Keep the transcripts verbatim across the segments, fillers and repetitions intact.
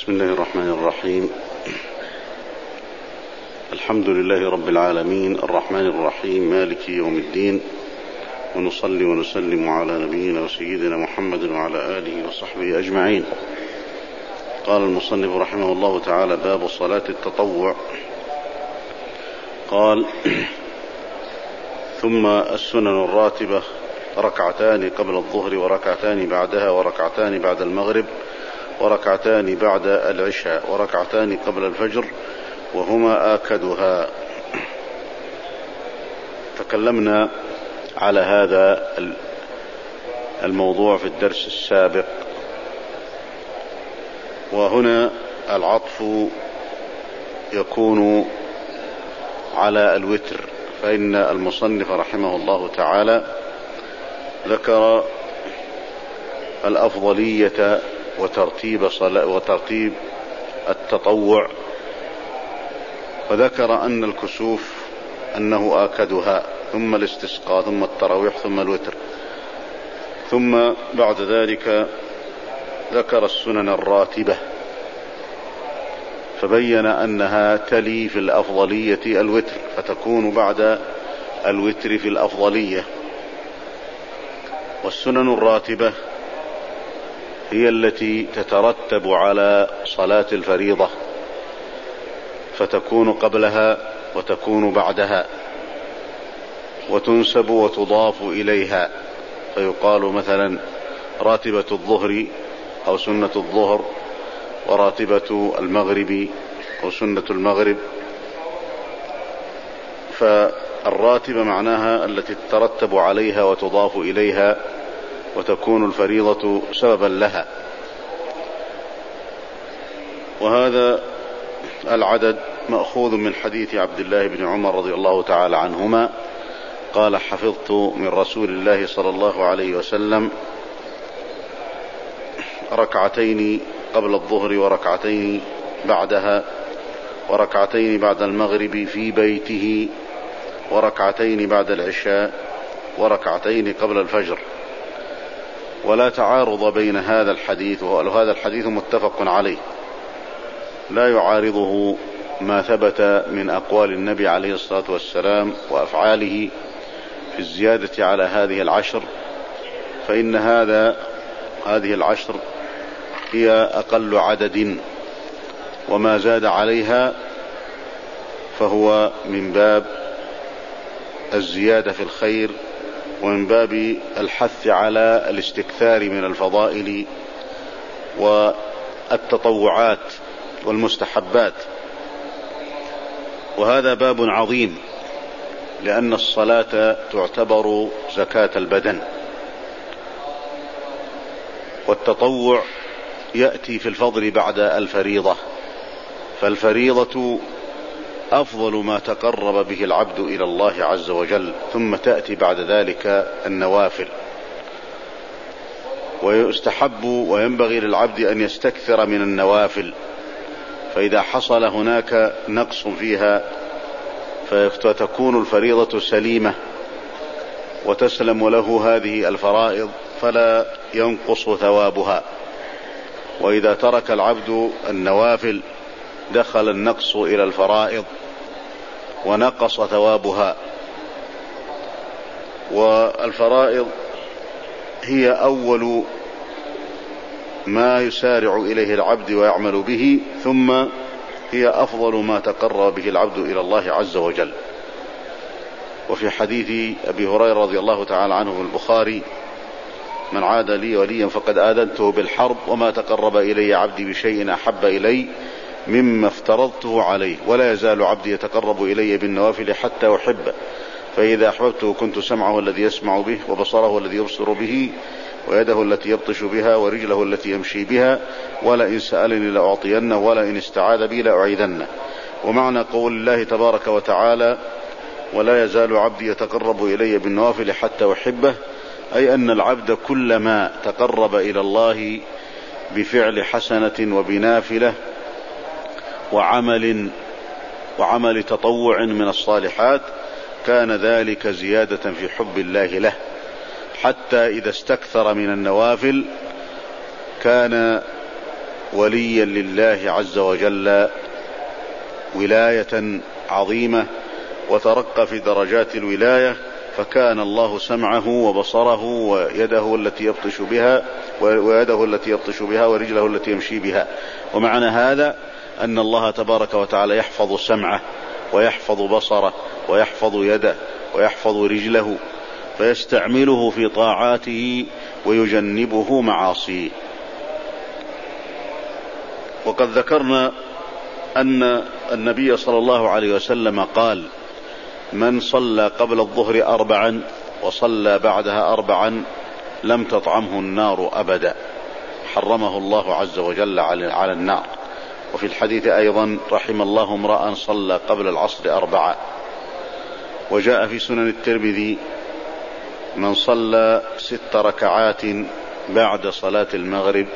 بسم الله الرحمن الرحيم. الحمد لله رب العالمين الرحمن الرحيم مالك يوم الدين، ونصلي ونسلم على نبينا وسيدنا محمد وعلى آله وصحبه أجمعين. قال المصنف رحمه الله تعالى: باب صلاة التطوع. قال: ثم السنن الراتبة ركعتان قبل الظهر وركعتان بعدها وركعتان بعد المغرب وركعتان بعد العشاء وركعتان قبل الفجر وهما آكدها. تكلمنا على هذا الموضوع في الدرس السابق، وهنا العطف يكون على الوتر، فإن المصنف رحمه الله تعالى ذكر الأفضلية وترتيب صلاة وترتيب التطوع، وذكر أن الكسوف أنه آكدها، ثم الاستسقاء، ثم التراويح، ثم الوتر، ثم بعد ذلك ذكر السنن الراتبة، فبين أنها تلي في الأفضلية الوتر، فتكون بعد الوتر في الأفضلية. والسنن الراتبة هي التي تترتب على صلاة الفريضة، فتكون قبلها وتكون بعدها، وتنسب وتضاف إليها، فيقال مثلا راتبة الظهر أو سنة الظهر، وراتبة المغرب أو سنة المغرب. فالراتبة معناها التي تترتب عليها وتضاف إليها، وتكون الفريضة سببا لها. وهذا العدد مأخوذ من حديث عبد الله بن عمر رضي الله تعالى عنهما قال: حفظت من رسول الله صلى الله عليه وسلم ركعتين قبل الظهر وركعتين بعدها وركعتين بعد المغرب في بيته وركعتين بعد العشاء وركعتين قبل الفجر. ولا تعارض بين هذا الحديث، وهذا الحديث متفق عليه، لا يعارضه ما ثبت من أقوال النبي عليه الصلاة والسلام وأفعاله في الزيادة على هذه العشر، فإن هذا هذه العشر هي أقل عدد، وما زاد عليها فهو من باب الزيادة في الخير، ومن باب الحث على الاستكثار من الفضائل والتطوعات والمستحبات. وهذا باب عظيم، لأن الصلاة تعتبر زكاة البدن، والتطوع يأتي في الفضل بعد الفريضة، فالفريضة أفضل ما تقرب به العبد إلى الله عز وجل، ثم تأتي بعد ذلك النوافل. ويستحب وينبغي للعبد أن يستكثر من النوافل، فإذا حصل هناك نقص فيها فتكون الفريضة سليمة وتسلم له هذه الفرائض، فلا ينقص ثوابها. وإذا ترك العبد النوافل دخل النقص إلى الفرائض ونقص ثوابها. والفرائض هي أول ما يسارع إليه العبد ويعمل به، ثم هي أفضل ما تقرب به العبد إلى الله عز وجل. وفي حديث أبي هريرة رضي الله تعالى عنه في البخاري: من عاد لي وليا فقد آذنته بالحرب، وما تقرب إلي عبدي بشيء أحب إلي مما افترضته عليه، ولا يزال عبدي يتقرب إلي بالنوافل حتى أحبه، فإذا أحببته كنت سمعه الذي يسمع به، وبصره الذي يبصر به، ويده التي يبطش بها، ورجله التي يمشي بها، ولئن سألني لأعطينه، ولئن استعاذ بي لأعيذنه. ومعنى قول الله تبارك وتعالى: ولا يزال عبدي يتقرب إلي بالنوافل حتى أحبه، أي أن العبد كلما تقرب إلى الله بفعل حسنة وبنافلة وعمل وعمل تطوع من الصالحات كان ذلك زيادة في حب الله له، حتى إذا استكثر من النوافل كان وليا لله عز وجل ولاية عظيمة، وترقى في درجات الولاية، فكان الله سمعه وبصره ويده التي يبطش بها ويده التي يبطش بها ورجله التي يمشي بها. ومعنى هذا أن الله تبارك وتعالى يحفظ سمعه ويحفظ بصره ويحفظ يده ويحفظ رجله، فيستعمله في طاعاته ويجنبه معاصيه. وقد ذكرنا أن النبي صلى الله عليه وسلم قال: من صلى قبل الظهر أربعا وصلى بعدها أربعا لم تطعمه النار أبدا، حرمه الله عز وجل على النار. وفي الحديث أيضا: رحم الله امرأ صلى قبل العصر أربعا. وجاء في سنن الترمذي: من صلى ست ركعات بعد صلاة المغرب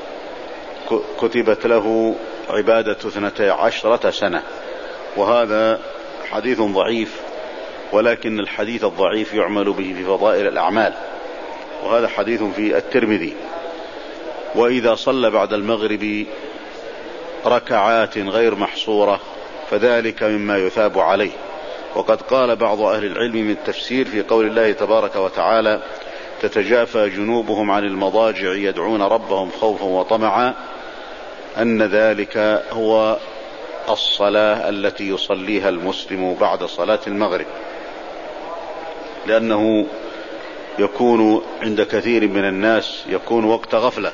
كتبت له عبادة اثنتي عشرة سنة. وهذا حديث ضعيف، ولكن الحديث الضعيف يعمل به في فضائل الأعمال، وهذا حديث في الترمذي. وإذا صلى بعد المغرب ركعات غير محصورة فذلك مما يثاب عليه. وقد قال بعض أهل العلم من التفسير في قول الله تبارك وتعالى: تتجافى جنوبهم عن المضاجع يدعون ربهم خوفا وطمعا، أن ذلك هو الصلاة التي يصليها المسلم بعد صلاة المغرب، لأنه يكون عند كثير من الناس يكون وقت غفلة.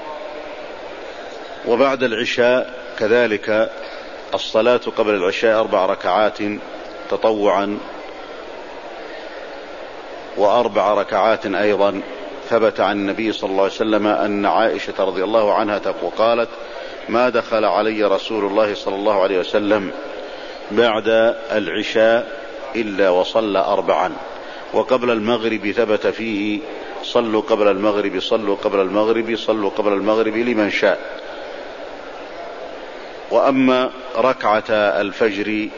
وبعد العشاء كذلك الصلاة قبل العشاء أربع ركعات تطوعا، وأربع ركعات أيضا ثبت عن النبي صلى الله عليه وسلم أن عائشة رضي الله عنها قالت: ما دخل علي رسول الله صلى الله عليه وسلم بعد العشاء إلا وصلى أربعا. وقبل المغرب ثبت فيه: صلوا قبل المغرب صلوا قبل المغرب صلوا قبل المغرب لمن شاء. وأما ركعة الفجر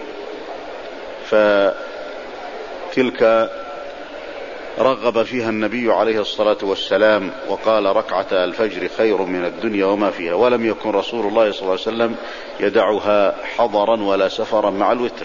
فتلك رغب فيها النبي عليه الصلاة والسلام وقال: ركعة الفجر خير من الدنيا وما فيها. ولم يكن رسول الله صلى الله عليه وسلم يدعها حضرا ولا سفرا مع الوتر.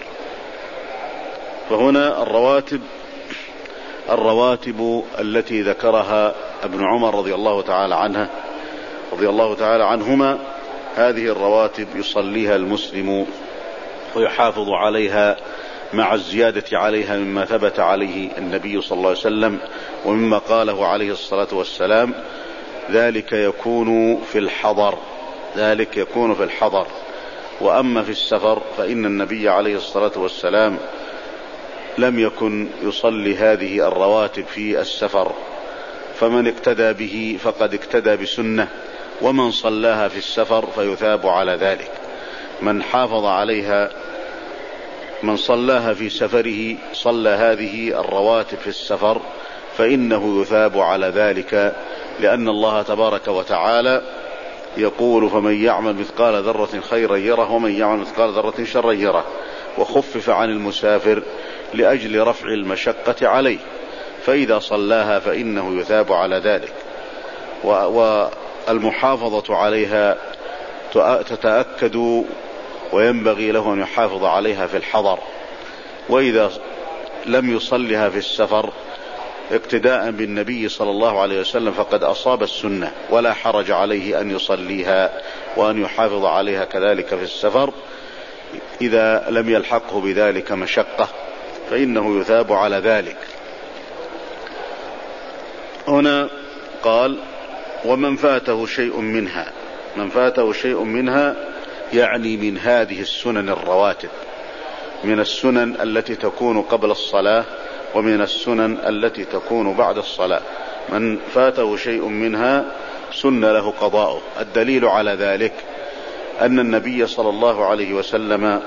فهنا الرواتب الرواتب التي ذكرها ابن عمر رضي الله تعالى عنه رضي الله تعالى عنهما، هذه الرواتب يصليها المسلم ويحافظ عليها مع الزيادة عليها مما ثبت عليه النبي صلى الله عليه وسلم ومما قاله عليه الصلاة والسلام. ذلك يكون في الحضر ذلك يكون في الحضر وأما في السفر فإن النبي عليه الصلاة والسلام لم يكن يصلي هذه الرواتب في السفر، فمن اقتدى به فقد اقتدى بسنة، ومن صلاها في السفر فيثاب على ذلك. من حافظ عليها من صلاها في سفره صلى هذه الرواتب في السفر فإنه يثاب على ذلك، لأن الله تبارك وتعالى يقول: فمن يعمل مثقال ذرة خيرا يره ومن يعمل مثقال ذرة شرا يره. وخفف عن المسافر لأجل رفع المشقة عليه، فإذا صلاها فإنه يثاب على ذلك. والمحافظة عليها تتأكد وينبغي له أن يحافظ عليها في الحضر، وإذا لم يصلها في السفر اقتداء بالنبي صلى الله عليه وسلم فقد أصاب السنة، ولا حرج عليه أن يصليها وأن يحافظ عليها كذلك في السفر. إذا لم يلحقه بذلك مشقة فإنه يثاب على ذلك. هنا قال: ومن فاته شيء منها من فاته شيء منها يعني من هذه السنن الرواتب، من السنن التي تكون قبل الصلاة ومن السنن التي تكون بعد الصلاة. من فاته شيء منها سن له قضاؤه. الدليل على ذلك أن النبي صلى الله عليه وسلم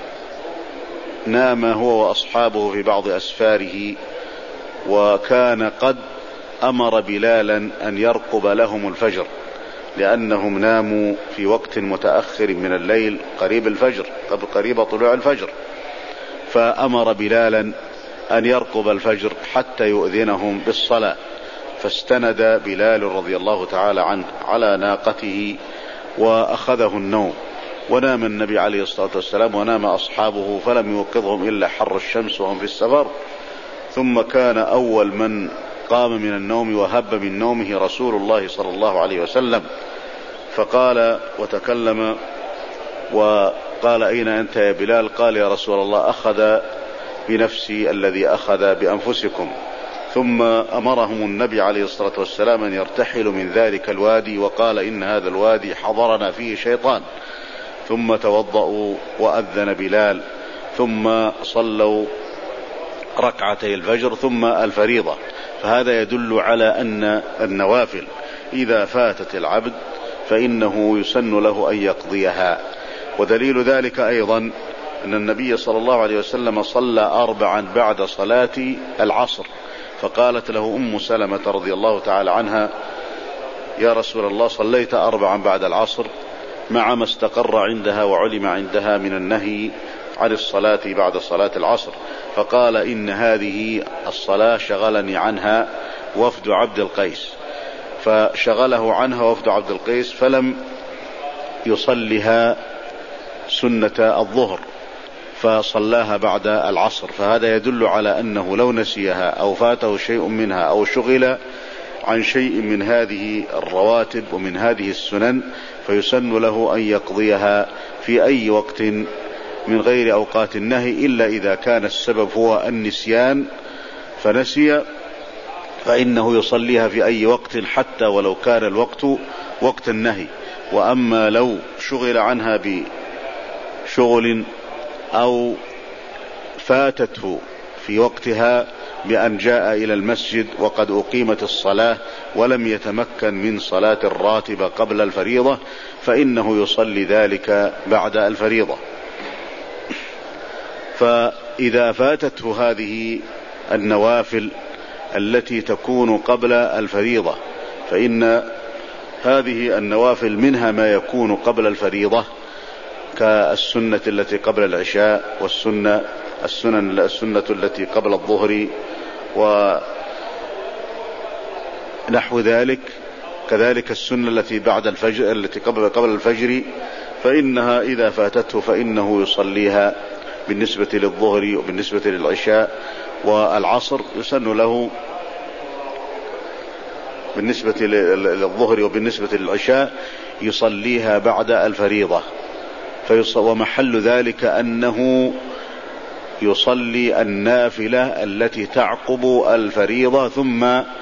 نام هو وأصحابه في بعض أسفاره، وكان قد أمر بلالا أن يرقب لهم الفجر، لأنهم ناموا في وقت متأخر من الليل قريب الفجر قريب طلوع الفجر، فأمر بلالا أن يرقب الفجر حتى يؤذنهم بالصلاة. فاستند بلال رضي الله تعالى عنه على ناقته وأخذه النوم، ونام النبي عليه الصلاة والسلام ونام أصحابه فلم يوقظهم إلا حر الشمس وهم في السفر. ثم كان أول من قام من النوم وهب من نومه رسول الله صلى الله عليه وسلم، فقال وتكلم وقال: أين أنت يا بلال؟ قال: يا رسول الله، أخذ بنفسي الذي أخذ بأنفسكم. ثم أمرهم النبي عليه الصلاة والسلام أن يرتحلوا من ذلك الوادي، وقال: إن هذا الوادي حضرنا فيه شيطان. ثم توضأوا وأذن بلال، ثم صلوا ركعتي الفجر ثم الفريضة. فهذا يدل على أن النوافل إذا فاتت العبد فإنه يسن له أن يقضيها. ودليل ذلك أيضا أن النبي صلى الله عليه وسلم صلى أربعا بعد صلاة العصر، فقالت له أم سلمة رضي الله تعالى عنها: يا رسول الله، صليت أربعا بعد العصر، مع ما استقر عندها وعلم عندها من النهي عن الصلاة بعد صلاة العصر. فقال: إن هذه الصلاة شغلني عنها وفد عبد القيس، فشغله عنها وفد عبد القيس فلم يصلها سنة الظهر فصلاها بعد العصر. فهذا يدل على أنه لو نسيها أو فاته شيء منها أو شغل عن شيء من هذه الرواتب ومن هذه السنن فيسن له أن يقضيها في أي وقت من غير أوقات النهي، إلا إذا كان السبب هو النسيان فنسي، فإنه يصليها في أي وقت حتى ولو كان الوقت وقت النهي. وأما لو شغل عنها بشغل أو فاتته في وقتها بأن جاء إلى المسجد وقد أقيمت الصلاة ولم يتمكن من صلاة الراتبة قبل الفريضة، فإنه يصلي ذلك بعد الفريضة. فإذا فاتته هذه النوافل التي تكون قبل الفريضة، فإن هذه النوافل منها ما يكون قبل الفريضة كالسنة التي قبل العشاء، والسنة السنن السنة التي قبل الظهر ونحو ذلك، كذلك السنة التي بعد الفجر التي قبل قبل الفجر، فإنها إذا فاتته فإنه يصليها بالنسبة للظهر وبالنسبة للعشاء والعصر. يسن له بالنسبة للظهر وبالنسبة للعشاء يصليها بعد الفريضة. ومحل ذلك أنه يصلي النافلة التي تعقب الفريضة ثم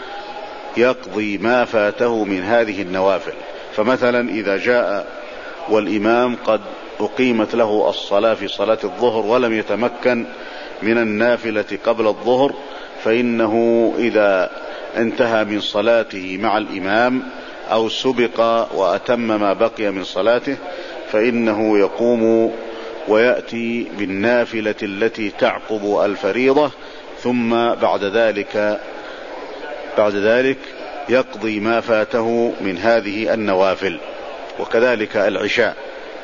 يقضي ما فاته من هذه النوافل. فمثلا إذا جاء والإمام قد أقيمت له الصلاة في صلاة الظهر ولم يتمكن من النافلة قبل الظهر، فإنه إذا انتهى من صلاته مع الإمام أو سبق وأتم ما بقي من صلاته فإنه يقوم ويأتي بالنافلة التي تعقب الفريضة، ثم بعد ذلك بعد ذلك يقضي ما فاته من هذه النوافل، وكذلك العشاء.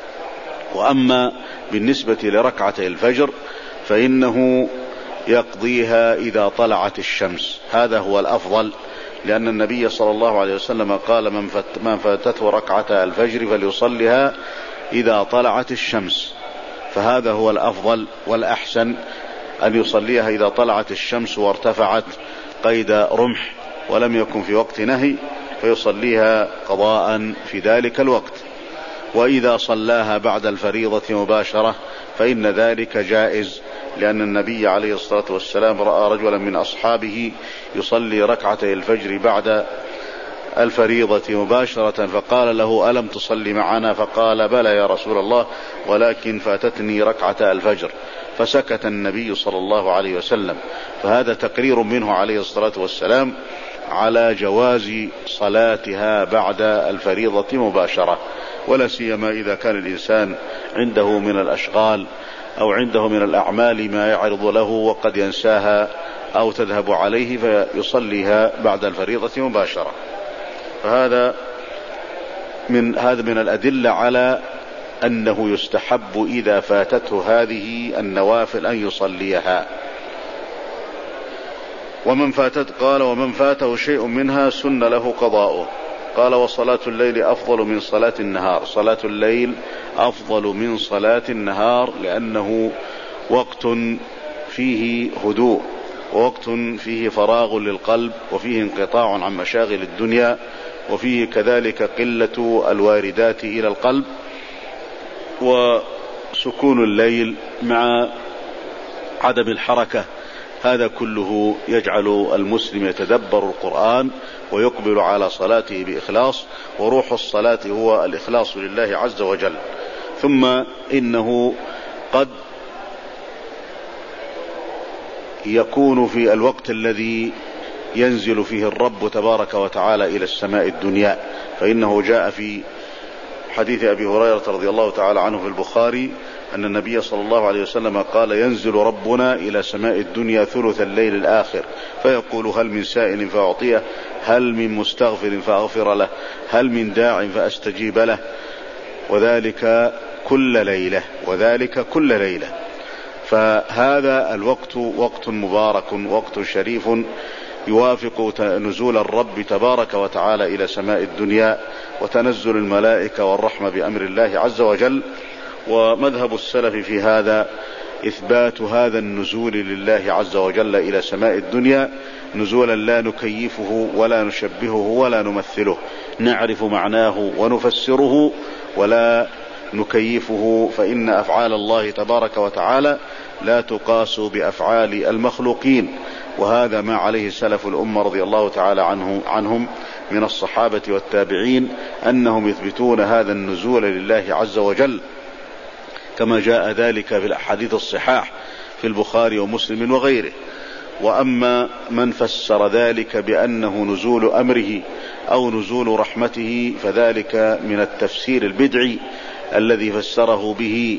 وأما بالنسبة لركعتي الفجر فإنه يقضيها إذا طلعت الشمس، هذا هو الأفضل، لأن النبي صلى الله عليه وسلم قال: من فاتته ركعة الفجر فليصلها إذا طلعت الشمس. فهذا هو الأفضل والأحسن، أن يصليها إذا طلعت الشمس وارتفعت قيد رمح ولم يكن في وقت نهي، فيصليها قضاء في ذلك الوقت. وإذا صلاها بعد الفريضة مباشرة فإن ذلك جائز، لأن النبي عليه الصلاة والسلام رأى رجلا من أصحابه يصلي ركعتي الفجر بعد الفريضة مباشرة، فقال له: ألم تصلي معنا؟ فقال: بلى يا رسول الله، ولكن فاتتني ركعة الفجر. فسكت النبي صلى الله عليه وسلم. فهذا تقرير منه عليه الصلاة والسلام على جواز صلاتها بعد الفريضة مباشرة، ولا سيما إذا كان الإنسان عنده من الأشغال أو عنده من الأعمال ما يعرض له وقد ينساها أو تذهب عليه فيصليها بعد الفريضة مباشرة. فهذا من هذا من الأدلة على أنه يستحب إذا فاتته هذه النوافل أن يصليها. ومن فاتت قال: ومن فاته شيء منها سن له قضاؤه. قال وصلاة الليل أفضل من صلاة النهار. صلاة الليل أفضل من صلاة النهار لأنه وقت فيه هدوء، ووقت فيه فراغ للقلب، وفيه انقطاع عن مشاغل الدنيا، وفيه كذلك قلة الواردات إلى القلب، وسكون الليل مع عدم الحركة. هذا كله يجعل المسلم يتدبر القرآن ويقبل على صلاته بإخلاص، وروح الصلاة هو الإخلاص لله عز وجل. ثم إنه قد يكون في الوقت الذي ينزل فيه الرب تبارك وتعالى إلى السماء الدنيا، فإنه جاء في حديث أبي هريرة رضي الله تعالى عنه في البخاري أن النبي صلى الله عليه وسلم قال ينزل ربنا إلى سماء الدنيا ثلث الليل الآخر فيقول هل من سائل فأعطيه، هل من مستغفر فأغفر له، هل من داع فأستجيب له، وذلك كل ليلة، وذلك كل ليلة. فهذا الوقت وقت مبارك، وقت شريف يوافق نزول الرب تبارك وتعالى إلى سماء الدنيا وتنزل الملائكة والرحمة بأمر الله عز وجل. ومذهب السلف في هذا إثبات هذا النزول لله عز وجل إلى سماء الدنيا نزولا لا نكيفه ولا نشبهه ولا نمثله، نعرف معناه ونفسره ولا نكيفه، فإن أفعال الله تبارك وتعالى لا تقاس بأفعال المخلوقين. وهذا ما عليه سلف الأمة رضي الله تعالى عنه عنهم من الصحابة والتابعين، أنهم يثبتون هذا النزول لله عز وجل كما جاء ذلك في الأحاديث الصحاح في البخاري ومسلم وغيره. وأما من فسر ذلك بأنه نزول أمره أو نزول رحمته فذلك من التفسير البدعي الذي فسره به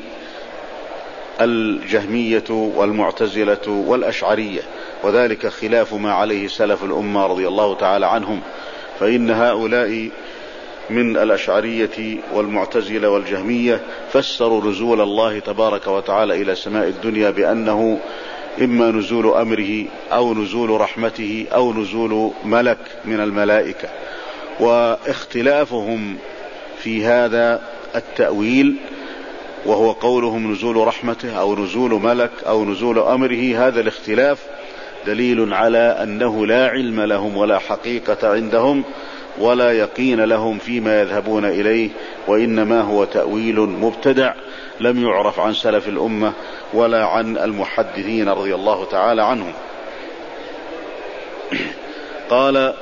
الجهمية والمعتزلة والأشعرية، وذلك خلاف ما عليه سلف الأمة رضي الله تعالى عنهم، فإن هؤلاء من الأشعرية والمعتزلة والجهمية فسروا نزول الله تبارك وتعالى إلى سماء الدنيا بأنه إما نزول أمره أو نزول رحمته أو نزول ملك من الملائكة. واختلافهم في هذا التأويل وهو قولهم نزول رحمته أو نزول ملك أو نزول أمره، هذا الاختلاف دليل على أنه لا علم لهم ولا حقيقة عندهم ولا يقين لهم فيما يذهبون إليه، وإنما هو تأويل مبتدع لم يعرف عن سلف الأمة ولا عن المحدثين رضي الله تعالى عنهم. قال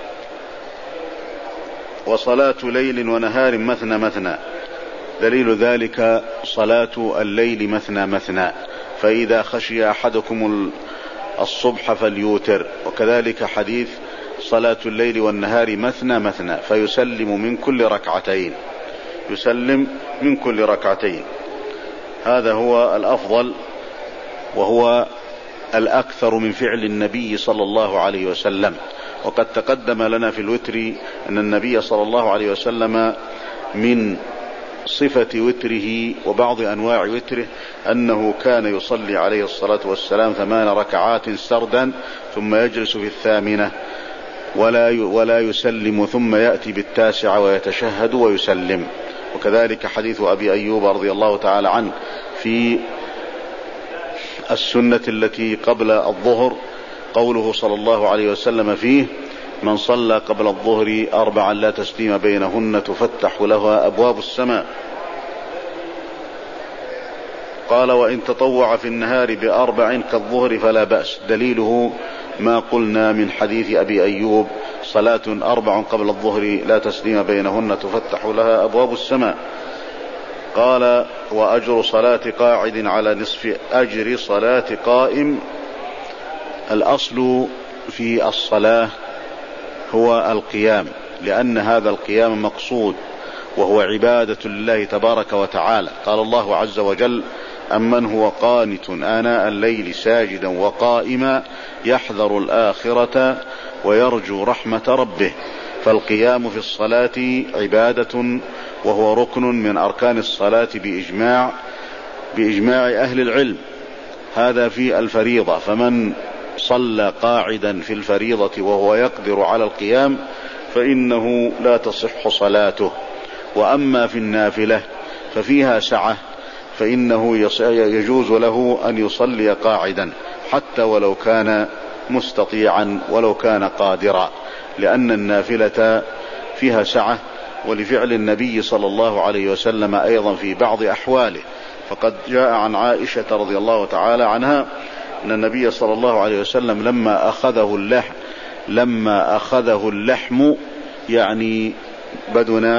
وصلاة ليل ونهار مثنى مثنى، دليل ذلك صلاة الليل مثنى مثنى، فإذا خشي أحدكم الصبح فليوتر. وكذلك حديث صلاة الليل والنهار مثنى مثنى فيسلم من كل ركعتين، يسلم من كل ركعتين. هذا هو الأفضل وهو الأكثر من فعل النبي صلى الله عليه وسلم. وقد تقدم لنا في الوتر أن النبي صلى الله عليه وسلم من صفة وتره وبعض أنواع وتره أنه كان يصلي عليه الصلاة والسلام ثمان ركعات سردا ثم يجلس في الثامنة ولا ولا يسلم ثم يأتي بالتاسعة ويتشهد ويسلم. وكذلك حديث أبي أيوب رضي الله تعالى عنه في السنة التي قبل الظهر قوله صلى الله عليه وسلم فيه من صلى قبل الظهر أربعا لا تسليم بينهن تفتح لها أبواب السماء. قال وإن تطوع في النهار بأربع كالظهر فلا بأس، دليله ما قلنا من حديث أبي أيوب صلاة أربع قبل الظهر لا تسليم بينهن تفتح لها أبواب السماء. قال وأجر صلاة قاعد على نصف أجر صلاة قائم. الأصل في الصلاة هو القيام، لأن هذا القيام مقصود وهو عبادة لله تبارك وتعالى. قال الله عز وجل أمن هو قانت آناء الليل ساجدا وقائما يحذر الآخرة ويرجو رحمة ربه. فالقيام في الصلاة عبادة وهو ركن من أركان الصلاة بإجماع بإجماع أهل العلم، هذا في الفريضة. فمن صلى قاعدا في الفريضة وهو يقدر على القيام فإنه لا تصح صلاته. وأما في النافلة ففيها سعة، فإنه يجوز له أن يصلي قاعدا حتى ولو كان مستطيعا ولو كان قادرا، لأن النافلة فيها سعة، ولفعل النبي صلى الله عليه وسلم أيضا في بعض أحواله. فقد جاء عن عائشة رضي الله تعالى عنها أن النبي صلى الله عليه وسلم لما أخذه اللحم لما أخذه اللحم يعني بدنا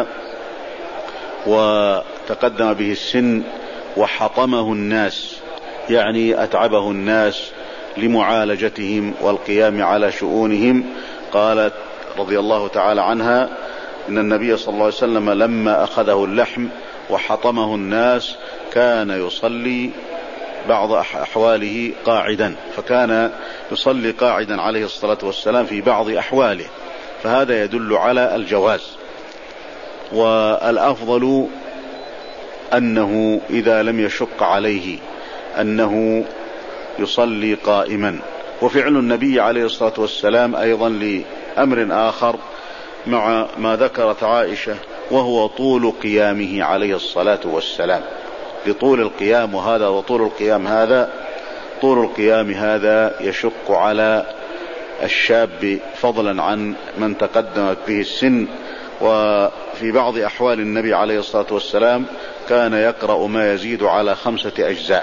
وتقدم به السن وحطمه الناس، يعني أتعبه الناس لمعالجتهم والقيام على شؤونهم، قالت رضي الله تعالى عنها إن النبي صلى الله عليه وسلم لما أخذه اللحم وحطمه الناس كان يصلي بعض أحواله قاعدا، فكان يصلي قاعدا عليه الصلاة والسلام في بعض أحواله، فهذا يدل على الجواز. والأفضل أنه إذا لم يشق عليه أنه يصلي قائما. وفعل النبي عليه الصلاة والسلام أيضا لأمر آخر مع ما ذكرت عائشة، وهو طول قيامه عليه الصلاة والسلام، لطول القيام، وهذا وطول القيام هذا طول القيام هذا يشق على الشاب فضلا عن من تقدمت به السن. وفي بعض أحوال النبي عليه الصلاة والسلام كان يقرأ ما يزيد على خمسة أجزاء،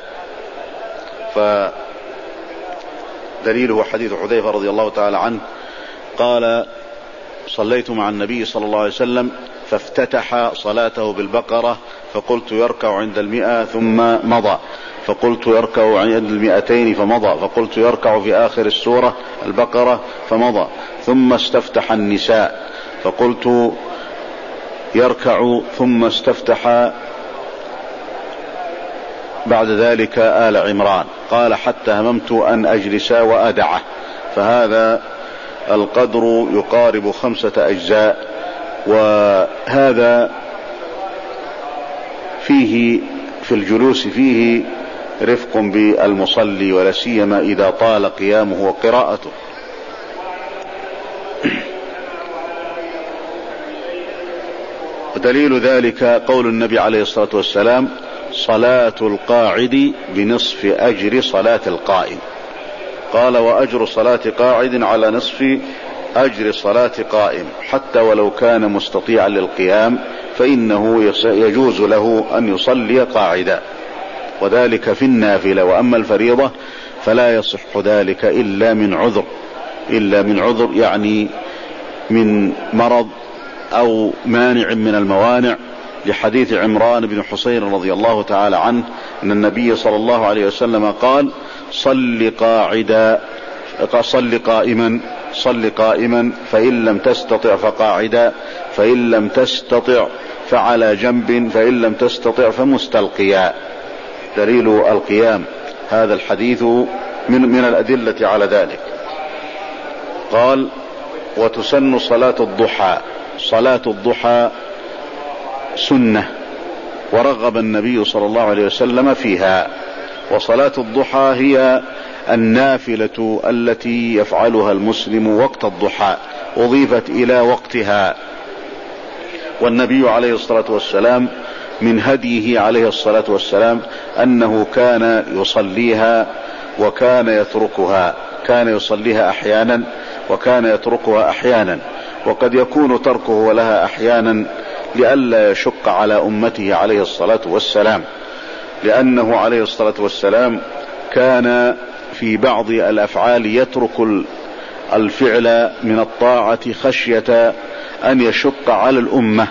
فدليله حديث حذيفة رضي الله تعالى عنه قال صليت مع النبي صلى الله عليه وسلم فافتتح صلاته بالبقرة فقلت يركع عند المئة ثم مضى، فقلت يركع عند المئتين فمضى، فقلت يركع في آخر السورة البقرة فمضى، ثم استفتح النساء فقلت يركع ثم استفتح بعد ذلك آل عمران، قال حتى هممت أن أجلس وأدعه. فهذا القدر يقارب خمسة أجزاء، وهذا فيه في الجلوس فيه رفق بالمصلي، ولا سيما إذا طال قيامه وقراءته. ودليل ذلك قول النبي عليه الصلاة والسلام صلاة القاعد بنصف أجر صلاة القائم، قال وأجر صلاة قاعد على نصف أجر صلاة قائم، حتى ولو كان مستطيعا للقيام فإنه يجوز له أن يصلي قاعدا، وذلك في النافلة. وأما الفريضة فلا يصح ذلك إلا من عذر إلا من عذر يعني من مرض أو مانع من الموانع، لحديث عمران بن حصين رضي الله تعالى عنه أن النبي صلى الله عليه وسلم قال صل قاعدا صل قائما صل قائما فإن لم تستطع فقاعدا، فإن لم تستطع فعلى جنب، فإن لم تستطع فمستلقيا. دليل القيام هذا الحديث من, من الأدلة على ذلك. قال وتسن صلاة الضحى، صلاة الضحى سنة ورغب النبي صلى الله عليه وسلم فيها. وصلاة الضحى هي النافلة التي يفعلها المسلم وقت الضحى، أضيفت إلى وقتها، والنبي عليه الصلاة والسلام من هديه عليه الصلاة والسلام أنه كان يصليها وكان يتركها، كان يصليها أحيانا وكان يتركها أحيانا، وقد يكون تركه لها أحيانا لئلا يشق على أمته عليه الصلاة والسلام، لأنه عليه الصلاة والسلام كان في بعض الأفعال يترك الفعل من الطاعة خشية أن يشق على الأمة.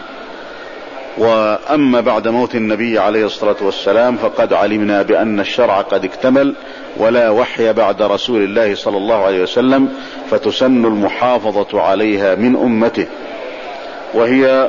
وأما بعد موت النبي عليه الصلاة والسلام فقد علمنا بأن الشرع قد اكتمل ولا وحي بعد رسول الله صلى الله عليه وسلم، فتسن المحافظة عليها من أمته، وهي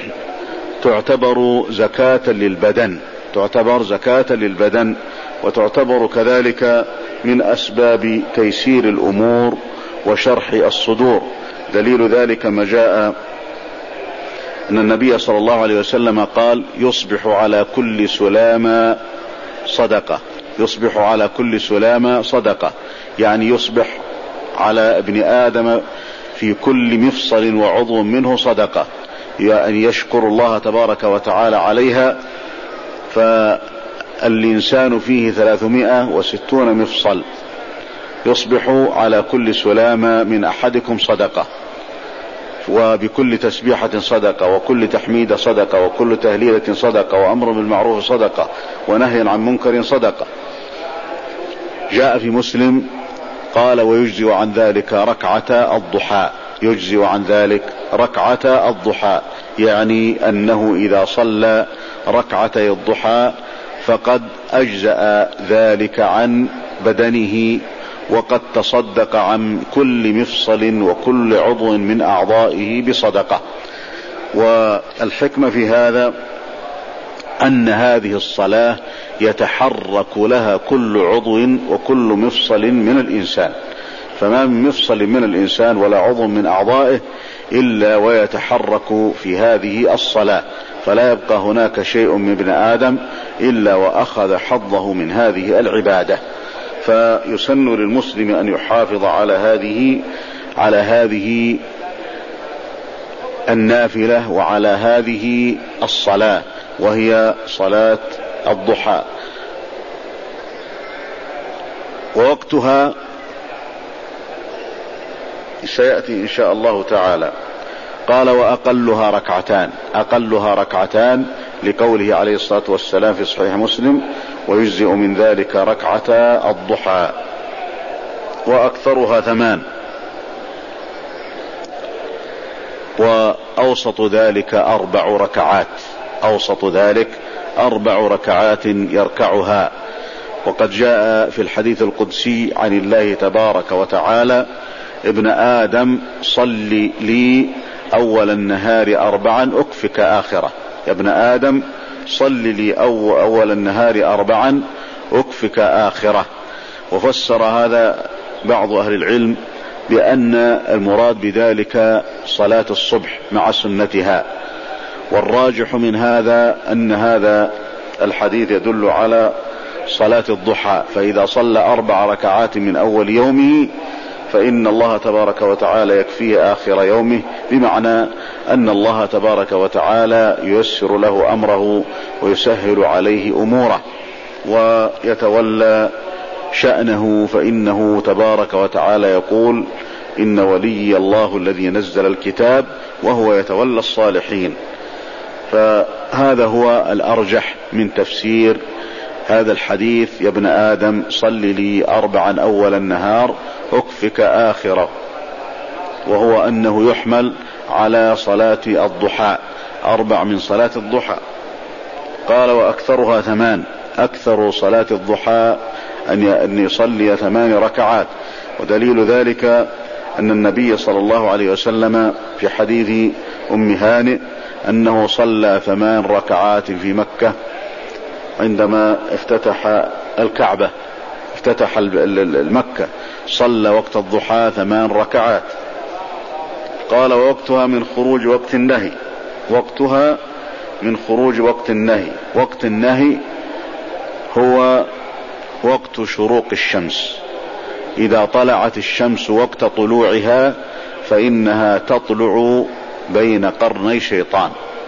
تعتبر زكاة للبدن تعتبر زكاة للبدن وتعتبر كذلك من أسباب تيسير الأمور وشرح الصدور. دليل ذلك ما جاء أن النبي صلى الله عليه وسلم قال يصبح على كل سلامة صدقة يصبح على كل سلامة صدقة يعني يصبح على ابن آدم في كل مفصل وعضو منه صدقة، أن يشكر الله تبارك وتعالى عليها. فالإنسان فيه ثلاثمائة وستون مفصل، يصبح على كل سلامة من أحدكم صدقة، وبكل تسبيحة صدقة، وكل تحميد صدقة، وكل تهليلة صدقة، وأمر بالمعروف صدقة، ونهي عن منكر صدقة. جاء في مسلم قال: ويجزي عن ذلك ركعة الضحى. يجزي عن ذلك ركعة الضحى، يعني أنه إذا صلى ركعتي الضحى فقد أجزأ ذلك عن بدنه، وقد تصدق عن كل مفصل وكل عضو من أعضائه بصدقة. والحكمة في هذا أن هذه الصلاة يتحرك لها كل عضو وكل مفصل من الإنسان، فما من مفصل من الإنسان ولا عضو من أعضائه إلا ويتحرك في هذه الصلاة، فلا يبقى هناك شيء من ابن آدم إلا وأخذ حظه من هذه العبادة. فيسن للمسلم أن يحافظ على هذه على هذه النافلة وعلى هذه الصلاة، وهي صلاة الضحى. ووقتها سيأتي إن شاء الله تعالى. قال: وأقلها ركعتان. أقلها ركعتان لقوله عليه الصلاة والسلام في صحيح مسلم: ويجزئ من ذلك ركعة الضحى. وأكثرها ثمان. وأوسط ذلك أربع ركعات. أوسط ذلك أربع ركعات يركعها. وقد جاء في الحديث القدسي عن الله تبارك وتعالى: ابن آدم صل لي أول النهار أربعا أكفك آخرة. يا ابن آدم صل لي أول النهار أربعا أكفك آخرة. وفسر هذا بعض أهل العلم بأن المراد بذلك صلاة الصبح مع سنتها، والراجح من هذا أن هذا الحديث يدل على صلاة الضحى. فإذا صلى أربع ركعات من أول يومه فإن الله تبارك وتعالى يكفيه آخر يومه، بمعنى أن الله تبارك وتعالى ييسر له أمره ويسهل عليه أموره ويتولى شأنه. فإنه تبارك وتعالى يقول: إن ولي الله الذي نزل الكتاب وهو يتولى الصالحين. فهذا هو الأرجح من تفسير هذا الحديث: يا ابن آدم صل لي أربعا أول النهار أكفك آخره، وهو أنه يحمل على صلاة الضحى، أربع من صلاة الضحى. قال: وأكثرها ثمان. أكثر صلاة الضحى أن يصلي ثمان ركعات. ودليل ذلك أن النبي صلى الله عليه وسلم في حديث أم هانئ أنه صلى ثمان ركعات في مكة عندما افتتح الكعبة، افتتح المكة، صلى وقت الضحى ثمان ركعات. قال: ووقتها من خروج وقت النهي. وقتها من خروج وقت النهي. وقت النهي هو وقت شروق الشمس. إذا طلعت الشمس وقت طلوعها فإنها تطلع بين قرني شيطان،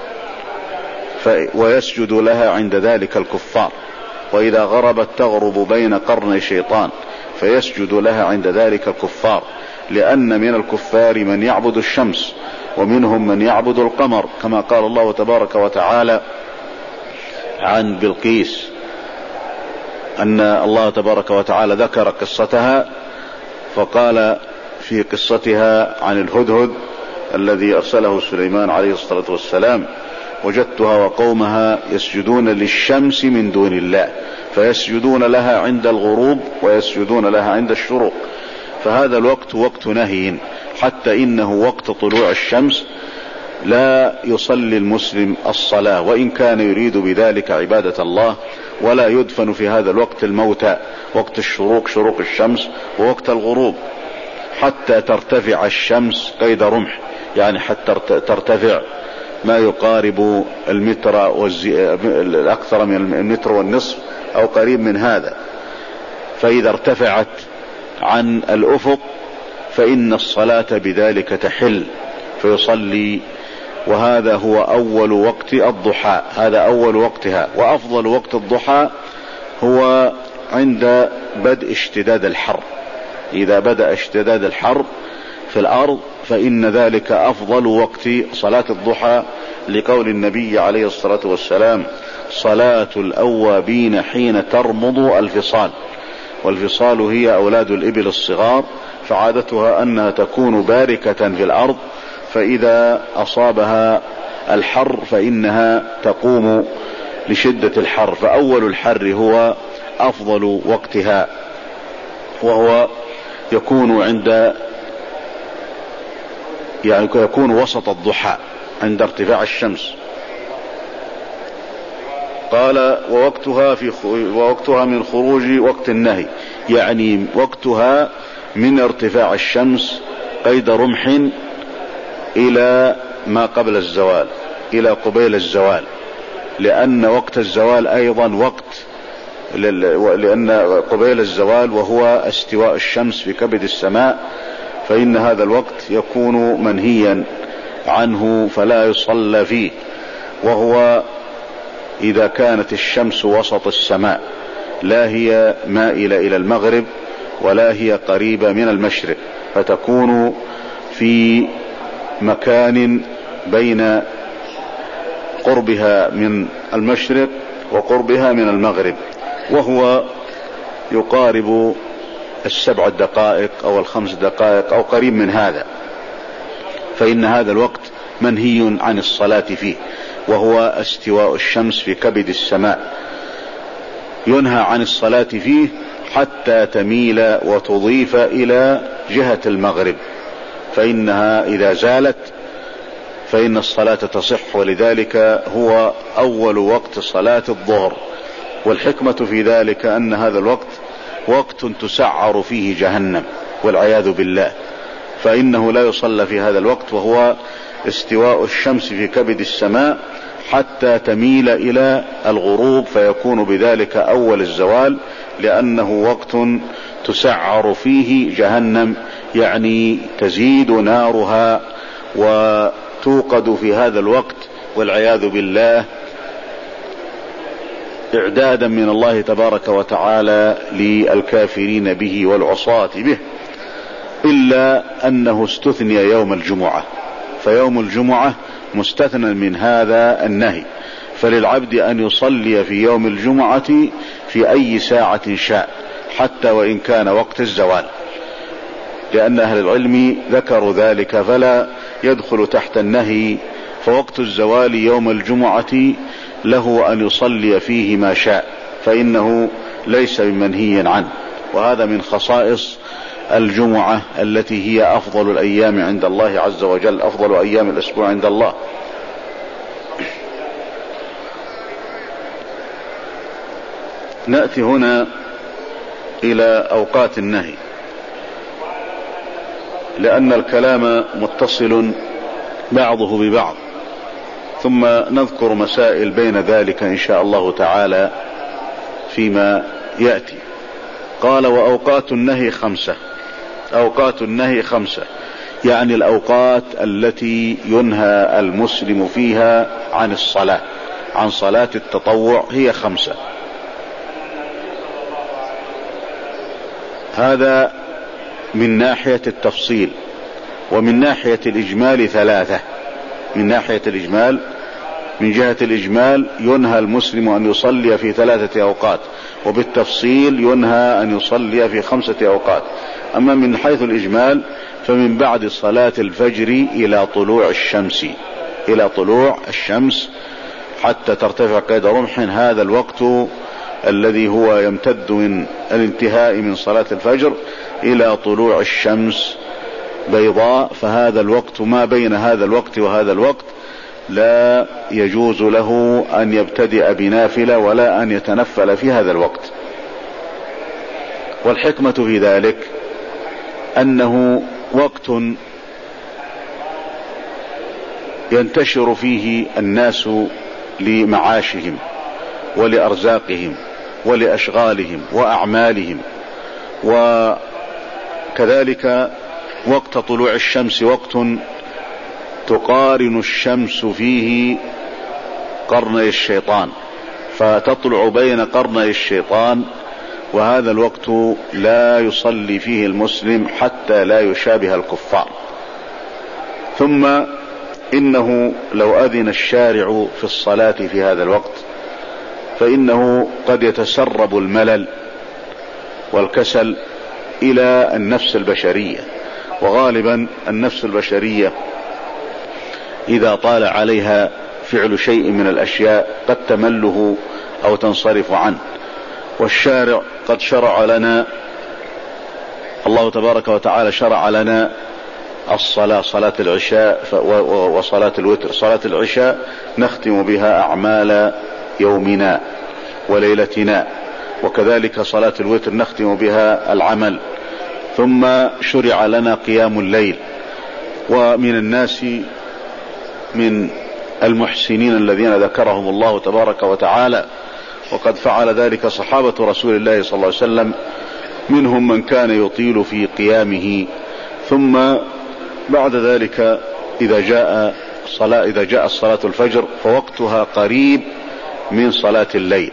ويسجد لها عند ذلك الكفار. وإذا غربت تغرب بين قرني شيطان فيسجد لها عند ذلك الكفار، لأن من الكفار من يعبد الشمس ومنهم من يعبد القمر، كما قال الله تبارك وتعالى عن بلقيس أن الله تبارك وتعالى ذكر قصتها، فقال في قصتها عن الهدهد الذي أرسله سليمان عليه الصلاة والسلام: وجدتها وقومها يسجدون للشمس من دون الله، فيسجدون لها عند الغروب ويسجدون لها عند الشروق. فهذا الوقت وقت نهي، حتى إنه وقت طلوع الشمس لا يصلي المسلم الصلاة وإن كان يريد بذلك عبادة الله، ولا يدفن في هذا الوقت الموتى، وقت الشروق شروق الشمس، ووقت الغروب حتى ترتفع الشمس قيد رمح، يعني حتى ترتفع ما يقارب المتر والأكثر من المتر والنصف أو قريب من هذا. فإذا ارتفعت عن الأفق فإن الصلاة بذلك تحل فيصلي. وهذا هو أول وقت الضحى، هذا أول وقتها. وأفضل وقت الضحى هو عند بدء اشتداد الحر، إذا بدأ اشتداد الحر في الأرض فإن ذلك أفضل وقت صلاة الضحى، لقول النبي عليه الصلاة والسلام: صلاة الأوابين حين ترمض الفصال. والفصال هي أولاد الإبل الصغار، فعادتها أنها تكون باركة في الأرض، فإذا أصابها الحر فإنها تقوم لشدة الحر، فأول الحر هو أفضل وقتها، وهو يكون عند يعني يكون وسط الضحى عند ارتفاع الشمس. قال: ووقتها في ووقتها من خروج وقت النهي، يعني وقتها من ارتفاع الشمس قيد رمح إلى ما قبل الزوال، إلى قبيل الزوال، لأن وقت الزوال أيضا وقت، لأن قبيل الزوال وهو استواء الشمس في كبد السماء، فإن هذا الوقت يكون منهيا عنه فلا يصلى فيه، وهو إذا كانت الشمس وسط السماء، لا هي مائلة إلى المغرب ولا هي قريبة من المشرق، فتكون في مكان بين قربها من المشرق وقربها من المغرب، وهو يقارب السبع دقائق أو الخمس دقائق أو قريب من هذا، فإن هذا الوقت منهي عن الصلاة فيه، وهو استواء الشمس في كبد السماء، ينهى عن الصلاة فيه حتى تميل وتضيف إلى جهة المغرب، فإنها إذا زالت فإن الصلاة تصح، ولذلك هو أول وقت صلاة الظهر. والحكمة في ذلك أن هذا الوقت وقت تسعر فيه جهنم والعياذ بالله، فإنه لا يصلى في هذا الوقت، وهو استواء الشمس في كبد السماء حتى تميل إلى الغروب، فيكون بذلك أول الزوال، لأنه وقت تسعر فيه جهنم، يعني تزيد نارها وتوقد في هذا الوقت والعياذ بالله، إعدادا من الله تبارك وتعالى للكافرين به والعصاة به، إلا أنه استثني يوم الجمعة، فيوم الجمعة مستثنى من هذا النهي، فللعبد أن يصلي في يوم الجمعة في أي ساعة شاء حتى وإن كان وقت الزوال، لأن أهل العلم ذكروا ذلك فلا يدخل تحت النهي. فوقت الزوال يوم الجمعة له أن يصلي فيه ما شاء، فإنه ليس بمنهي عنه، وهذا من خصائص الجمعة التي هي أفضل الأيام عند الله عز وجل، أفضل أيام الأسبوع عند الله. نأتي هنا إلى أوقات النهي، لأن الكلام متصل بعضه ببعض، ثم نذكر مسائل بين ذلك إن شاء الله تعالى فيما يأتي. قال: وأوقات النهي خمسة. أوقات النهي خمسة، يعني الأوقات التي ينهى المسلم فيها عن الصلاة، عن صلاة التطوع، هي خمسة. هذا من ناحية التفصيل، ومن ناحية الإجمال ثلاثة. من ناحية الإجمال، من جهة الإجمال ينهى المسلم أن يصلي في ثلاثة أوقات، وبالتفصيل ينهى أن يصلي في خمسة أوقات. أما من حيث الإجمال فمن بعد صلاة الفجر إلى طلوع الشمس، إلى طلوع الشمس حتى ترتفع قيد رمح، هذا الوقت الذي هو يمتد من الانتهاء من صلاة الفجر إلى طلوع الشمس بيضاء، فهذا الوقت ما بين هذا الوقت وهذا الوقت لا يجوز له أن يبتدئ بنافلة ولا أن يتنفل في هذا الوقت. والحكمة في ذلك أنه وقت ينتشر فيه الناس لمعاشهم ولأرزاقهم ولأشغالهم وأعمالهم، وكذلك وقت طلوع الشمس وقت تقارن الشمس فيه قرني الشيطان، فتطلع بين قرني الشيطان، وهذا الوقت لا يصلي فيه المسلم حتى لا يشابه الكفار. ثم إنه لو أذن الشارع في الصلاة في هذا الوقت فإنه قد يتسرب الملل والكسل إلى النفس البشرية، وغالبا النفس البشرية إذا طال عليها فعل شيء من الأشياء قد تمله أو تنصرف عنه. والشارع قد شرع لنا، الله تبارك وتعالى شرع لنا الصلاة، صلاة العشاء وصلاة الوتر. صلاة العشاء نختم بها أعمال يومنا وليلتنا، وكذلك صلاة الوتر نختم بها العمل. ثم شرع لنا قيام الليل، ومن الناس من المحسنين الذين ذكرهم الله تبارك وتعالى، وقد فعل ذلك صحابة رسول الله صلى الله عليه وسلم، منهم من كان يطيل في قيامه. ثم بعد ذلك إذا جاء صلاة إذا جاء صلاة الفجر فوقتها قريب من صلاة الليل.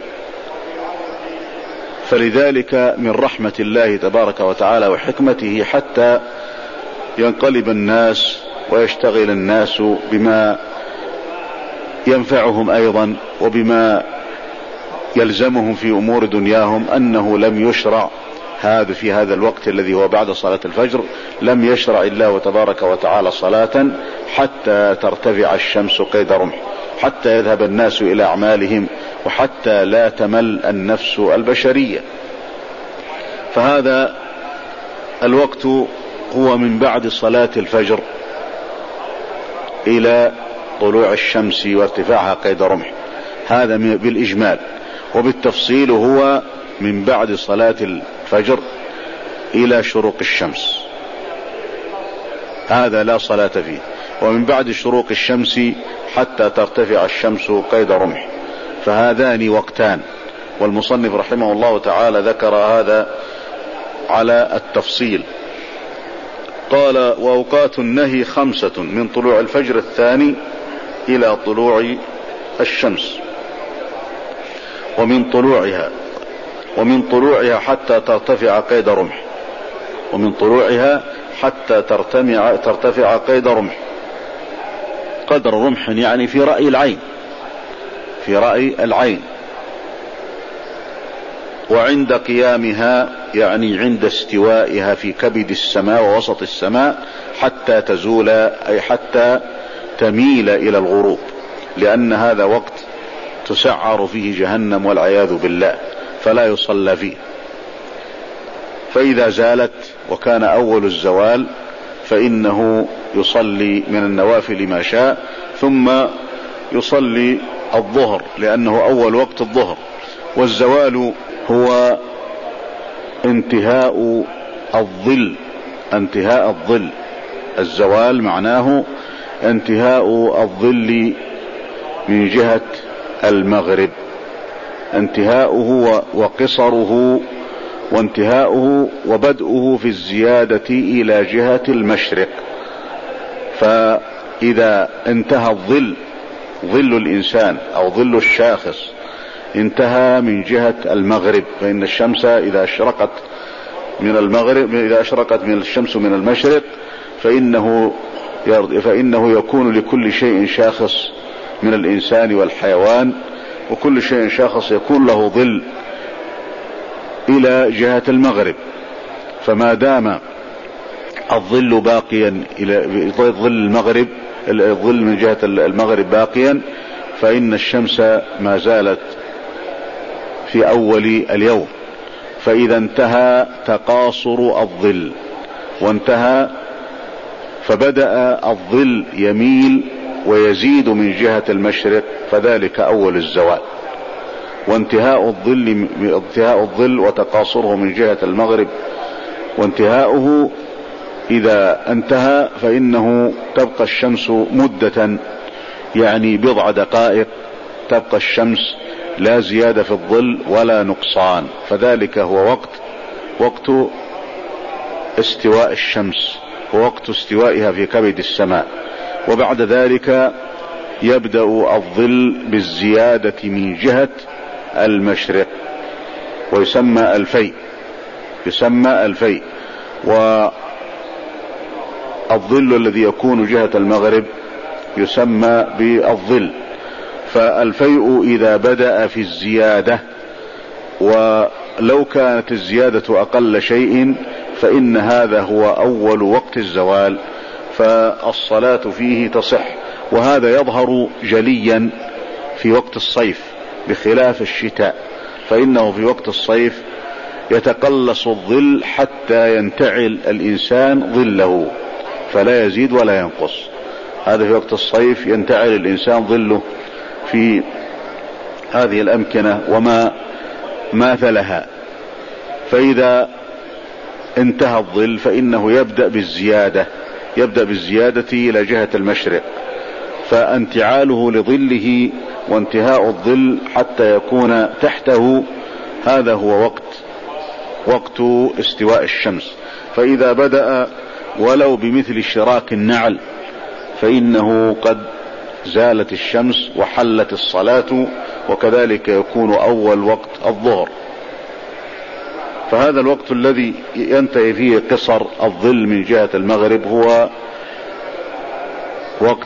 فلذلك من رحمة الله تبارك وتعالى وحكمته حتى ينقلب الناس ويشتغل الناس بما ينفعهم أيضا وبما يلزمهم في أمور دنياهم، أنه لم يشرع هذا في هذا الوقت الذي هو بعد صلاة الفجر، لم يشرع الله تبارك وتعالى صلاة حتى ترتفع الشمس قيد رمح، حتى يذهب الناس إلى أعمالهم، وحتى لا تمل النفس البشرية. فهذا الوقت هو من بعد صلاة الفجر إلى طلوع الشمس وارتفاعها قيد رمح، هذا بالإجمال. وبالتفصيل هو من بعد صلاة الفجر إلى شروق الشمس، هذا لا صلاة فيه. ومن بعد شروق الشمس حتى ترتفع الشمس قيد رمح، فهذان وقتان. والمصنف رحمه الله تعالى ذكر هذا على التفصيل. قال: وأوقات النهي خمسة من طلوع الفجر الثاني إلى طلوع الشمس، ومن طلوعها ومن طلوعها حتى ترتفع قيد رمح، ومن طلوعها حتى ترتفع ترتفع قيد رمح، قدر رمح يعني في رأي العين، في رأي العين. وعند قيامها يعني عند استوائها في كبد السماء ووسط السماء حتى تزول، أي حتى تميل إلى الغروب، لأن هذا وقت تسعر فيه جهنم والعياذ بالله، فلا يصلى فيه. فإذا زالت وكان أول الزوال فإنه يصلي من النوافل ما شاء، ثم يصلي الظهر لأنه أول وقت الظهر. والزوال هو انتهاء الظل، انتهاء الظل. الزوال معناه انتهاء الظل من جهة المغرب، انتهاؤه وقصره وانتهاؤه وبدءه في الزيادة إلى جهة المشرق. فإذا انتهى الظل، ظل الإنسان أو ظل الشاخص انتهى من جهة المغرب، فإن الشمس إذا أشرقت من المغرب إذا أشرقت من الشمس من المشرق فإنه فإنه يكون لكل شيء شاخص من الإنسان والحيوان، وكل شيء شاخص يكون له ظل إلى جهة المغرب. فما دام الظل باقيا إلى ظل المغرب، الظل من جهة المغرب باقيا، فإن الشمس ما زالت في أول اليوم. فإذا انتهى تقاصر الظل وانتهى فبدأ الظل يميل ويزيد من جهة المشرق، فذلك أول الزوال. وانتهاء الظل انتهاء الظل وتقاصره من جهة المغرب، وانتهاؤه إذا انتهى فإنه تبقى الشمس مدة، يعني بضع دقائق تبقى الشمس لا زيادة في الظل ولا نقصان، فذلك هو وقت وقت استواء الشمس ووقت استوائها في كبد السماء. وبعد ذلك يبدأ الظل بالزيادة من جهة المشرق ويسمى الفيء، يسمى الفيء. والظل الذي يكون جهة المغرب يسمى بالظل. فالفيء إذا بدأ في الزيادة، ولو كانت الزيادة أقل شيء فإن هذا هو أول وقت الزوال، فالصلاة فيه تصح. وهذا يظهر جليا في وقت الصيف بخلاف الشتاء، فإنه في وقت الصيف يتقلص الظل حتى ينتعل الإنسان ظله فلا يزيد ولا ينقص. هذا في وقت الصيف ينتعل الإنسان ظله في هذه الأمكنة وما ماثلها. فإذا انتهى الظل فإنه يبدأ بالزيادة، يبدأ بالزيادة إلى جهة المشرق، فانتعاله لظله وانتهاء الظل حتى يكون تحته هذا هو وقت وقت استواء الشمس. فإذا بدأ ولو بمثل شراك النعل فإنه قد زالت الشمس وحلت الصلاة، وكذلك يكون أول وقت الظهر. فهذا الوقت الذي ينتهي فيه قصر الظل من جهة المغرب هو وقت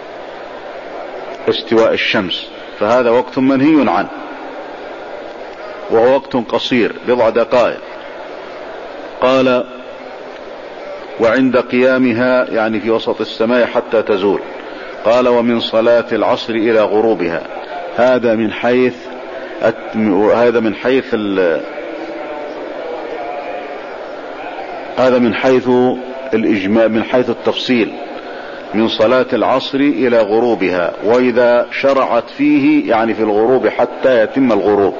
استواء الشمس، فهذا وقت منهي عنه، وهو وقت قصير بضع دقائق. قال وعند قيامها يعني في وسط السماء حتى تزول. قال ومن صلاة العصر إلى غروبها. هذا من حيث هذا من حيث ال... هذا من حيث الإجمال، من حيث التفصيل، من صلاة العصر إلى غروبها. وإذا شرعت فيه يعني في الغروب حتى يتم الغروب.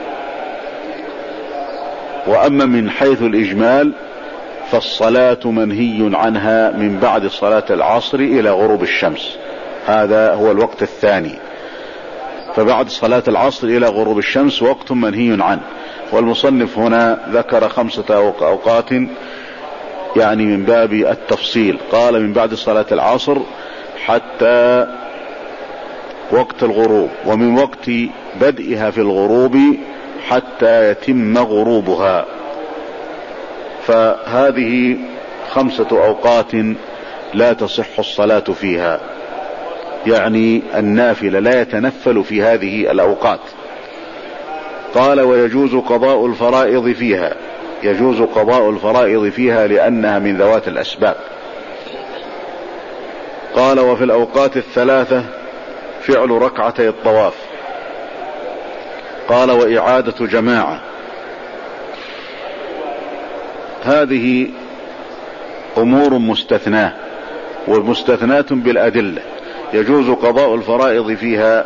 وأما من حيث الإجمال فالصلاة منهي عنها من بعد صلاة العصر إلى غروب الشمس، هذا هو الوقت الثاني. فبعد صلاة العصر إلى غروب الشمس وقت منهي عنه. والمصنف هنا ذكر خمسة أوقات يعني من باب التفصيل. قال من بعد صلاة العصر حتى وقت الغروب، ومن وقت بدئها في الغروب حتى يتم غروبها. فهذه خمسة أوقات لا تصح الصلاة فيها، يعني النافلة لا يتنفل في هذه الأوقات. قال ويجوز قضاء الفرائض فيها، يجوز قضاء الفرائض فيها لأنها من ذوات الأسباب. قال وفي الأوقات الثلاثة فعل ركعتي الطواف. قال وإعادة جماعة. هذه أمور مستثناة ومستثناة بالأدلة. يجوز قضاء الفرائض فيها،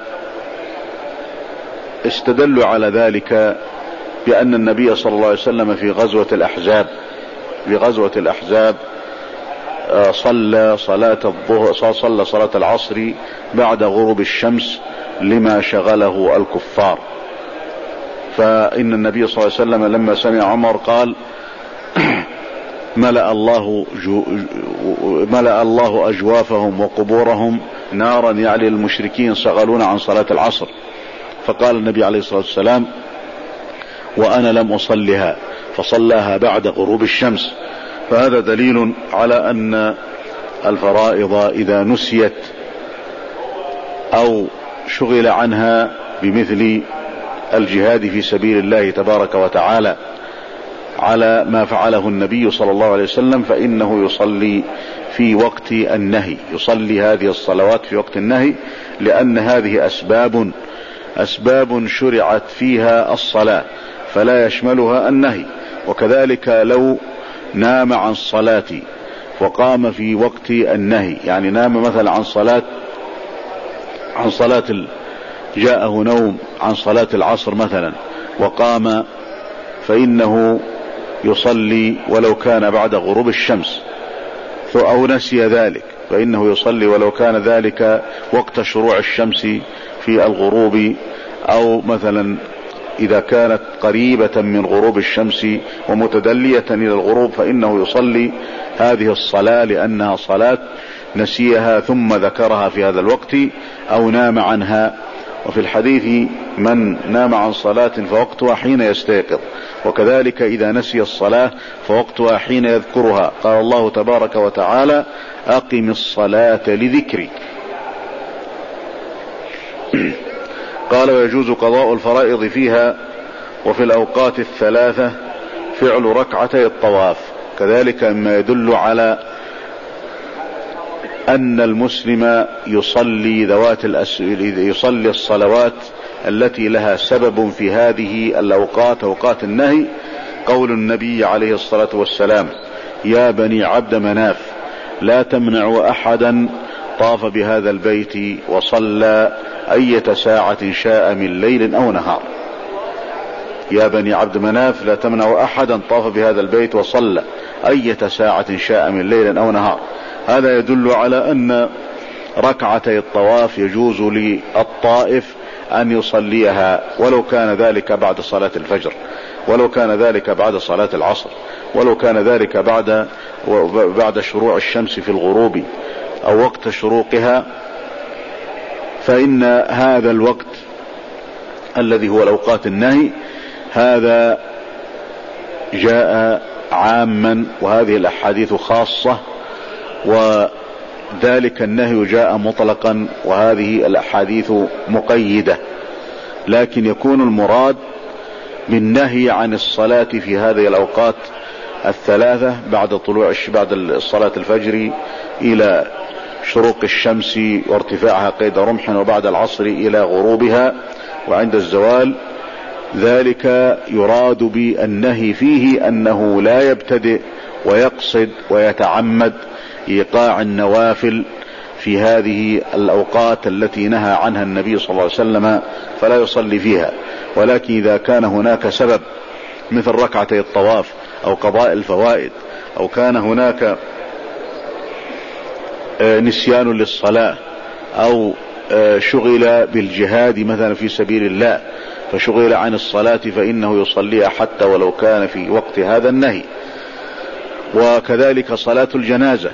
استدلوا على ذلك بأن النبي صلى الله عليه وسلم في غزوة الأحزاب في غزوة الأحزاب صلى صلاة الظهر صلى صلاة العصر بعد غروب الشمس لما شغله الكفار. فإن النبي صلى الله عليه وسلم لما سمع عمر قال ملأ الله جو ملأ الله أجوافهم وقبورهم نارا يعني المشركين شغلون عن صلاة العصر. فقال النبي عليه الصلاة والسلام وأنا لم أصلها فصلاها بعد غروب الشمس. فهذا دليل على أن الفرائض إذا نسيت أو شغل عنها بمثل الجهاد في سبيل الله تبارك وتعالى على ما فعله النبي صلى الله عليه وسلم فإنه يصلي في وقت النهي، يصلي هذه الصلوات في وقت النهي، لأن هذه أسباب أسباب شرعت فيها الصلاة فلا يشملها النهي. وكذلك لو نام عن صلاة وقام في وقت النهي، يعني نام مثلا عن صلاة عن صلاة جاءه نوم عن صلاة العصر مثلا وقام، فإنه يصلي ولو كان بعد غروب الشمس، أو نسي ذلك فإنه يصلي ولو كان ذلك وقت شروع الشمس في الغروب، أو مثلا إذا كانت قريبة من غروب الشمس ومتدلية إلى الغروب فإنه يصلي هذه الصلاة لأنها صلاة نسيها ثم ذكرها في هذا الوقت أو نام عنها. وفي الحديث من نام عن صلاة فوقتها حين يستيقظ، وكذلك إذا نسي الصلاة فوقتها حين يذكرها. قال الله تبارك وتعالى: أقم الصلاة لذكري. قال: ويجوز قضاء الفرائض فيها وفي الأوقات الثلاثة فعل ركعتي الطواف. كذلك مما يدل على أن المسلم يصلي ذوات الأس... يصلي الصلوات التي لها سبب في هذه الأوقات، أوقات النهي، قول النبي عليه الصلاة والسلام: يا بني عبد مناف لا تمنعوا أحدا طاف بهذا البيت وصلى أية ساعة شاء من ليل أو نهار. يا بني عبد مناف لا تمنعوا أحدا طاف بهذا البيت وصلى أية ساعة شاء من ليل أو نهار. هذا يدل على أن ركعتي الطواف يجوز للطائف أن يصليها، ولو كان ذلك بعد صلاة الفجر، ولو كان ذلك بعد صلاة العصر، ولو كان ذلك بعد بعد شروع الشمس في الغروب أو وقت شروقها، فإن هذا الوقت الذي هو الأوقات النهي هذا جاء عاما، وهذه الأحاديث خاصة، وذلك النهي جاء مطلقا وهذه الأحاديث مقيدة. لكن يكون المراد بالنهي عن الصلاة في هذه الأوقات الثلاثة بعد طلوع بعد صلاة الفجر إلى شروق الشمس وارتفاعها قيد رمح، وبعد العصر إلى غروبها، وعند الزوال. ذلك يراد بالنهي فيه أنه لا يبتدئ ويقصد ويتعمد إيقاع النوافل في هذه الأوقات التي نهى عنها النبي صلى الله عليه وسلم فلا يصلي فيها. ولكن إذا كان هناك سبب مثل ركعتي الطواف أو قضاء الفوائد، أو كان هناك نسيان للصلاة، أو شغل بالجهاد مثلا في سبيل الله فشغل عن الصلاة، فإنه يصليها حتى ولو كان في وقت هذا النهي. وكذلك صلاة الجنازة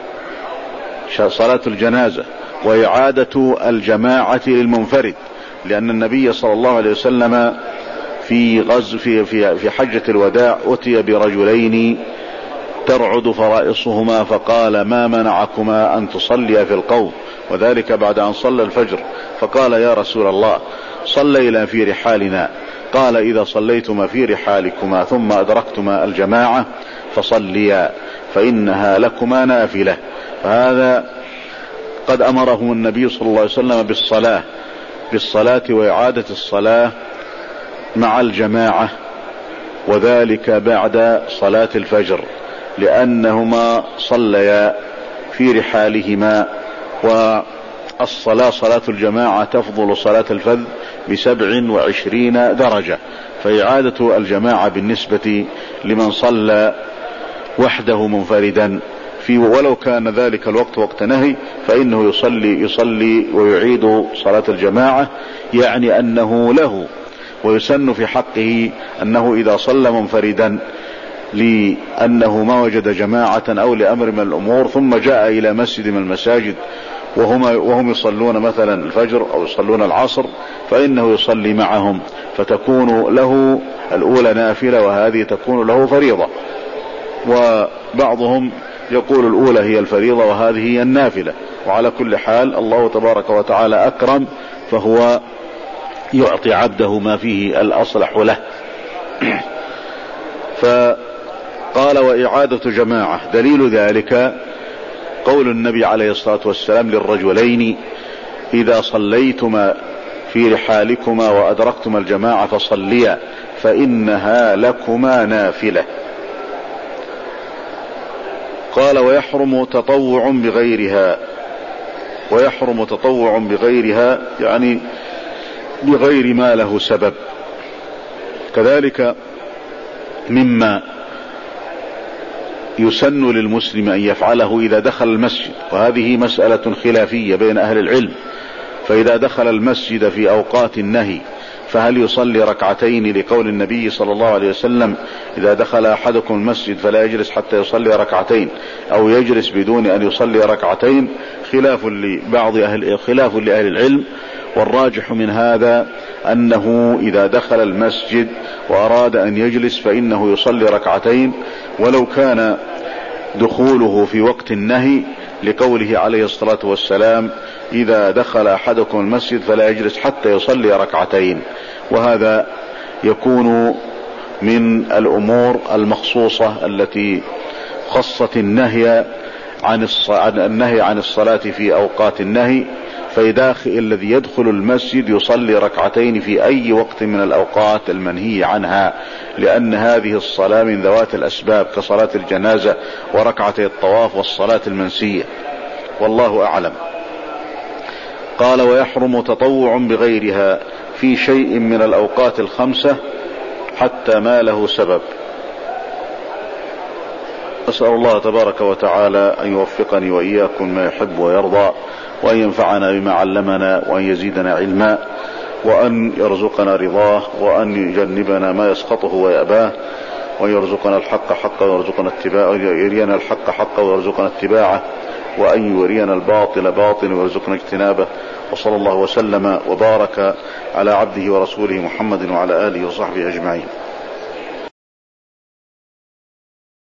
صلاة الجنازة وإعادة الجماعة للمنفرد، لأن النبي صلى الله عليه وسلم في غزو في في في حجة الوداع أتي برجلين ترعد فرائصهما فقال: ما منعكما أن تصليا في القوم؟ وذلك بعد أن صلى الفجر. فقال: يا رسول الله صلينا في رحالنا. قال: إذا صليتما في رحالكما ثم أدركتما الجماعة فصليا فإنها لكما نافلة. فهذا قد أمرهم النبي صلى الله عليه وسلم بالصلاة بالصلاة وإعادة الصلاة مع الجماعة، وذلك بعد صلاة الفجر، لأنهما صليا في رحالهما. والصلاة صلاة الجماعة تفضل صلاة الفذ بسبع وعشرين درجة، فإعادة الجماعة بالنسبة لمن صلى وحده منفردا في ولو كان ذلك الوقت وقت نهي فإنه يصلي يصلي ويعيد صلاة الجماعة، يعني أنه له. ويسن في حقه أنه إذا صلى منفردا لأنه ما وجد جماعة أو لأمر من الأمور ثم جاء إلى مسجد من المساجد وهم, وهم يصلون مثلا الفجر أو يصلون العصر، فإنه يصلي معهم، فتكون له الأولى نافلة وهذه تكون له فريضة. وبعضهم يقول الأولى هي الفريضة وهذه هي النافلة. وعلى كل حال الله تبارك وتعالى أكرم، فهو يعطي عبده ما فيه الأصلح له. فقال: وإعادة جماعة. دليل ذلك قول النبي عليه الصلاة والسلام للرجلين: إذا صليتما في رحالكما وأدركتما الجماعة فصليا فإنها لكما نافلة. قال: ويحرم تطوع بغيرها. ويحرم تطوع بغيرها يعني بغير ما له سبب. كذلك مما يسن للمسلم أن يفعله إذا دخل المسجد، وهذه مسألة خلافية بين أهل العلم، فإذا دخل المسجد في أوقات النهي فهل يصلي ركعتين لقول النبي صلى الله عليه وسلم إذا دخل أحدكم المسجد فلا يجلس حتى يصلي ركعتين، أو يجلس بدون أن يصلي ركعتين؟ خلاف لبعض أهل خلاف لأهل العلم، والراجح من هذا أنه إذا دخل المسجد وأراد أن يجلس فإنه يصلي ركعتين، ولو كان دخوله في وقت النهي، لقوله عليه الصلاة والسلام إذا دخل أحدكم المسجد فلا يجلس حتى يصلي ركعتين. وهذا يكون من الأمور المخصوصة التي خصت النهي عن النهي عن الصلاة في أوقات النهي، فيداخل الذي يدخل المسجد يصلي ركعتين في أي وقت من الأوقات المنهي عنها، لأن هذه الصلاة من ذوات الأسباب كصلاة الجنازة وركعتي الطواف والصلاة المنسية، والله أعلم. قال ويحرم تطوع بغيرها في شيء من الأوقات الخمسة حتى ما له سبب. أسأل الله تبارك وتعالى أن يوفقني وإياكم ما يحب ويرضى، وأن ينفعنا بما علمنا، وأن يزيدنا علما، وأن يرزقنا رضاه، وأن يجنبنا ما يسخطه ويأباه، وأن يرزقنا الحق حقا ويرزقنا اتباعه، يرينا الحق حقا ويرزقنا اتباعه، وأن يرينا الباطل باطل ويرزقنا اجتنابه. وصلى الله وسلم وبارك على عبده ورسوله محمد وعلى آله وصحبه أجمعين.